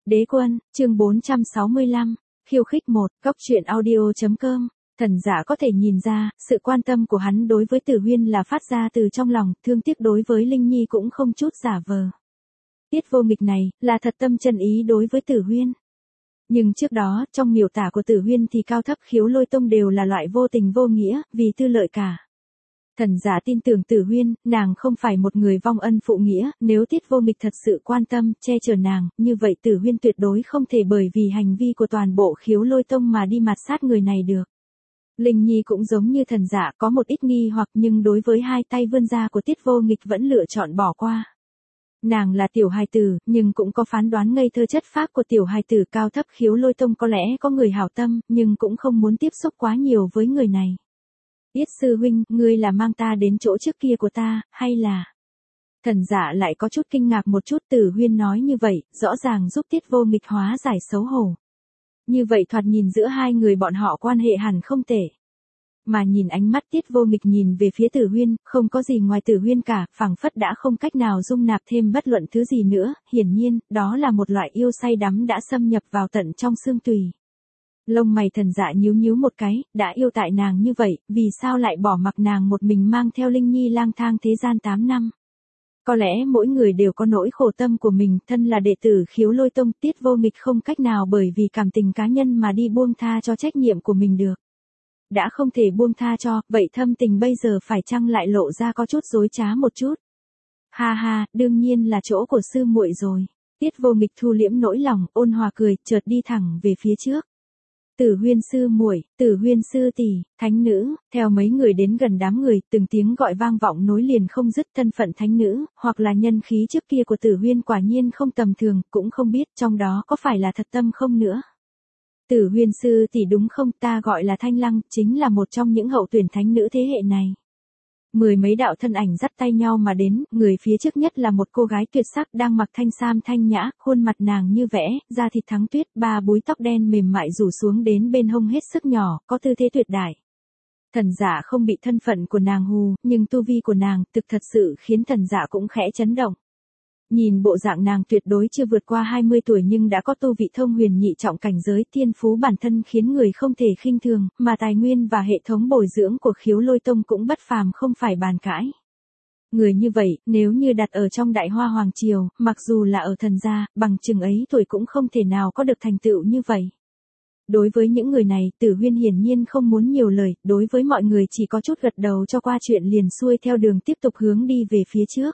Đế quân, chương 465, khiêu khích 1, góc truyện audio.com. Thần giả có thể nhìn ra, sự quan tâm của hắn đối với Tử Huyên là phát ra từ trong lòng, thương tiếc đối với Linh Nhi cũng không chút giả vờ. Tiết Vô Nghịch này, là thật tâm chân ý đối với Tử Huyên. Nhưng trước đó, trong miêu tả của Tử Huyên thì cao thấp Khiếu Lôi Tông đều là loại vô tình vô nghĩa, vì tư lợi cả. Thần giả tin tưởng Tử Huyên, nàng không phải một người vong ân phụ nghĩa, nếu Tiết Vô Nghịch thật sự quan tâm, che chở nàng, như vậy Tử Huyên tuyệt đối không thể bởi vì hành vi của toàn bộ Khiếu Lôi Tông mà đi mạt sát người này được. Linh Nhi cũng giống như thần giả có một ít nghi hoặc nhưng đối với hai tay vươn ra của Tiết Vô Nghịch vẫn lựa chọn bỏ qua. Nàng là tiểu hài tử, nhưng cũng có phán đoán ngây thơ chất phác của tiểu hài tử cao thấp Khiếu Lôi Tông có lẽ có người hảo tâm, nhưng cũng không muốn tiếp xúc quá nhiều với người này. Tiết sư huynh, ngươi là mang ta đến chỗ trước kia của ta, hay là... Thần giả lại có chút kinh ngạc một chút. Tử Huyên nói như vậy, rõ ràng giúp Tiết Vô Nghịch hóa giải xấu hổ. Như vậy thoạt nhìn giữa hai người bọn họ quan hệ hẳn không tệ. Mà nhìn ánh mắt Tiết Vô Nghịch nhìn về phía Tử Huyên, không có gì ngoài Tử Huyên cả, phảng phất đã không cách nào dung nạp thêm bất luận thứ gì nữa, hiển nhiên, đó là một loại yêu say đắm đã xâm nhập vào tận trong xương tùy. Lông mày thần dạ nhíu nhíu một cái, đã yêu tại nàng như vậy, vì sao lại bỏ mặc nàng một mình mang theo Linh Nhi lang thang thế gian 8 năm? Có lẽ mỗi người đều có nỗi khổ tâm của mình, thân là đệ tử Khiếu Lôi Tông, Tiết Vô Nghịch không cách nào bởi vì cảm tình cá nhân mà đi buông tha cho trách nhiệm của mình được. Đã không thể buông tha cho, vậy thâm tình bây giờ phải chăng lại lộ ra có chút dối trá một chút? Ha ha, đương nhiên là chỗ của sư muội rồi. Tiết Vô Nghịch thu liễm nỗi lòng, ôn hòa cười, chợt đi thẳng về phía trước. Tử Huyên sư muội, Tử Huyên sư tỷ, thánh nữ, theo mấy người đến gần đám người, từng tiếng gọi vang vọng nối liền không dứt. Thân phận thánh nữ, hoặc là nhân khí trước kia của Tử Huyên quả nhiên không tầm thường, cũng không biết trong đó có phải là thật tâm không nữa. Tử Huyên sư tỷ đúng không, ta gọi là Thanh Lăng, chính là một trong những hậu tuyển thánh nữ thế hệ này. Mười mấy đạo thân ảnh dắt tay nhau mà đến, người phía trước nhất là một cô gái tuyệt sắc đang mặc thanh sam thanh nhã, khuôn mặt nàng như vẽ, da thịt thắng tuyết, ba búi tóc đen mềm mại rủ xuống đến bên hông hết sức nhỏ, có tư thế tuyệt đại. Thần giả không bị thân phận của nàng hù, nhưng tu vi của nàng thực thật sự khiến thần giả cũng khẽ chấn động. Nhìn bộ dạng nàng tuyệt đối chưa vượt qua 20 tuổi nhưng đã có tu vị thông huyền nhị trọng cảnh giới, thiên phú bản thân khiến người không thể khinh thường, mà tài nguyên và hệ thống bồi dưỡng của Khiếu Lôi Tông cũng bất phàm không phải bàn cãi. Người như vậy, nếu như đặt ở trong Đại Hoa Hoàng Triều, mặc dù là ở thần gia, bằng chừng ấy tuổi cũng không thể nào có được thành tựu như vậy. Đối với những người này, Tử Huyên hiển nhiên không muốn nhiều lời, đối với mọi người chỉ có chút gật đầu cho qua chuyện liền xuôi theo đường tiếp tục hướng đi về phía trước.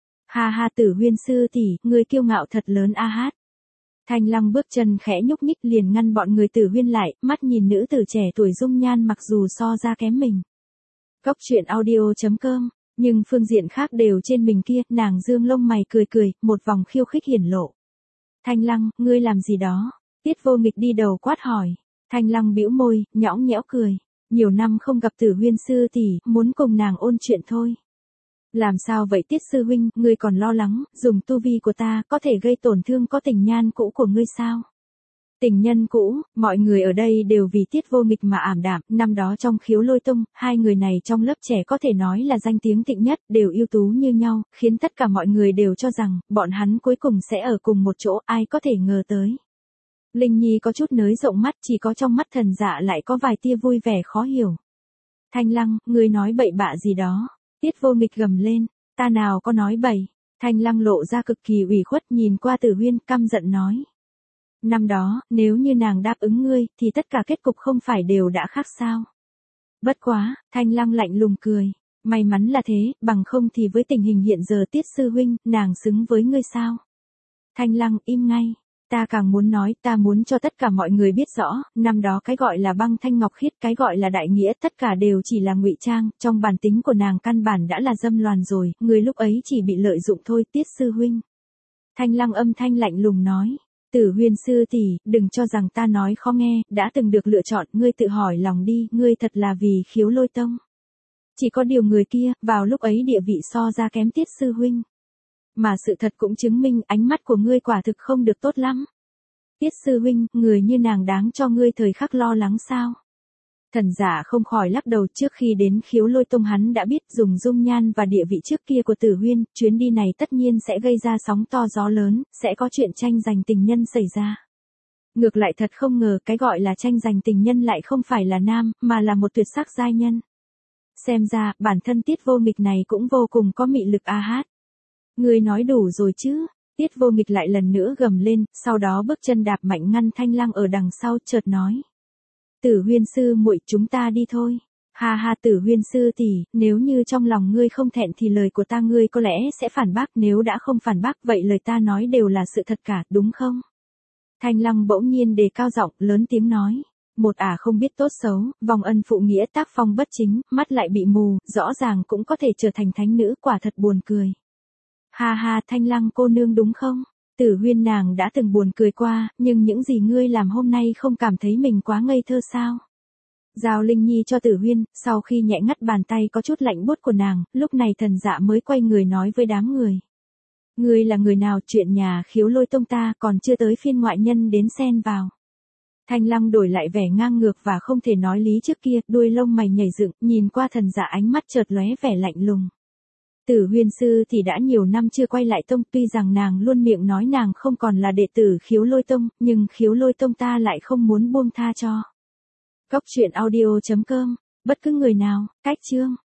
Ha ha, Tử Huyên sư tỷ, người kiêu ngạo thật lớn a hát. Thanh Lăng bước chân khẽ nhúc nhích liền ngăn bọn người Tử Huyên lại, mắt nhìn nữ tử trẻ tuổi dung nhan mặc dù so ra kém mình. Góc truyện audio.com, nhưng phương diện khác đều trên mình kia, nàng dương lông mày cười cười, một vòng khiêu khích hiển lộ. Thanh Lăng, ngươi làm gì đó? Tiết Vô Nghịch đi đầu quát hỏi. Thanh Lăng bĩu môi, nhõng nhẽo cười. Nhiều năm không gặp Tử Huyên sư tỷ, muốn cùng nàng ôn chuyện thôi. Làm sao vậy Tiết sư huynh, ngươi còn lo lắng, dùng tu vi của ta, có thể gây tổn thương có tình nhan cũ của ngươi sao? Tình nhân cũ, mọi người ở đây đều vì Tiết Vô Nghịch mà ảm đạm, năm đó trong Khiếu Lôi Tông, hai người này trong lớp trẻ có thể nói là danh tiếng thịnh nhất, đều ưu tú như nhau, khiến tất cả mọi người đều cho rằng, bọn hắn cuối cùng sẽ ở cùng một chỗ, ai có thể ngờ tới. Linh Nhi có chút nới rộng mắt, chỉ có trong mắt thần dạ lại có vài tia vui vẻ khó hiểu. Thanh Lăng, ngươi nói bậy bạ gì đó? Tiết Vô Nghịch gầm lên, ta nào có nói bậy. Thanh Lăng lộ ra cực kỳ ủy khuất nhìn qua Tử Huyên, căm giận nói. Năm đó, nếu như nàng đáp ứng ngươi, thì tất cả kết cục không phải đều đã khác sao? Bất quá, Thanh Lăng lạnh lùng cười, may mắn là thế, bằng không thì với tình hình hiện giờ Tiết sư huynh, nàng xứng với ngươi sao? Thanh Lăng im ngay. Ta càng muốn nói, ta muốn cho tất cả mọi người biết rõ, năm đó cái gọi là băng thanh ngọc khiết, cái gọi là đại nghĩa, tất cả đều chỉ là ngụy trang, trong bản tính của nàng căn bản đã là dâm loàn rồi, người lúc ấy chỉ bị lợi dụng thôi, Tiết sư huynh. Thanh Lăng âm thanh lạnh lùng nói, Tử Huyên sư tỷ, đừng cho rằng ta nói khó nghe, đã từng được lựa chọn, ngươi tự hỏi lòng đi, ngươi thật là vì Khiếu Lôi Tông. Chỉ có điều người kia, vào lúc ấy địa vị so ra kém Tiết sư huynh. Mà sự thật cũng chứng minh ánh mắt của ngươi quả thực không được tốt lắm. Tiết sư huynh, người như nàng đáng cho ngươi thời khắc lo lắng sao? Thần giả không khỏi lắc đầu, trước khi đến Khiếu Lôi Tông hắn đã biết dùng dung nhan và địa vị trước kia của Tử Huyên, chuyến đi này tất nhiên sẽ gây ra sóng to gió lớn, sẽ có chuyện tranh giành tình nhân xảy ra. Ngược lại thật không ngờ cái gọi là tranh giành tình nhân lại không phải là nam, mà là một tuyệt sắc giai nhân. Xem ra, bản thân Tiết Vô Nghịch này cũng vô cùng có mị lực a hát. Ngươi nói đủ rồi chứ? Tiết Vô Nghịch lại lần nữa gầm lên, sau đó bước chân đạp mạnh ngăn Thanh Lăng ở đằng sau, chợt nói. Tử Huyên sư muội, chúng ta đi thôi. Ha ha, Tử Huyên sư tỷ, nếu như trong lòng ngươi không thẹn thì lời của ta ngươi có lẽ sẽ phản bác, nếu đã không phản bác vậy lời ta nói đều là sự thật cả, đúng không? Thanh Lăng bỗng nhiên đề cao giọng, lớn tiếng nói. Một ả không biết tốt xấu, vong ân phụ nghĩa, tác phong bất chính, mắt lại bị mù, rõ ràng cũng có thể trở thành thánh nữ, quả thật buồn cười. Ha ha, Thanh Lăng cô nương đúng không? Tử Huyên nàng đã từng buồn cười qua, nhưng những gì ngươi làm hôm nay không cảm thấy mình quá ngây thơ sao? Giao Linh Nhi cho Tử Huyên, sau khi nhẹ ngắt bàn tay có chút lạnh buốt của nàng, lúc này Thần Dạ mới quay người nói với đám người. Ngươi là người nào, chuyện nhà Khiếu Lôi Tông ta còn chưa tới phiên ngoại nhân đến xen vào. Thanh Lăng đổi lại vẻ ngang ngược và không thể nói lý trước kia, đuôi lông mày nhảy dựng, nhìn qua Thần Dạ ánh mắt chợt lóe vẻ lạnh lùng. Tử Huyên sư thì đã nhiều năm chưa quay lại tông, tuy rằng nàng luôn miệng nói nàng không còn là đệ tử Khiếu Lôi Tông, nhưng Khiếu Lôi Tông ta lại không muốn buông tha cho. Cốc truyện audio.com, bất cứ người nào, cách chương.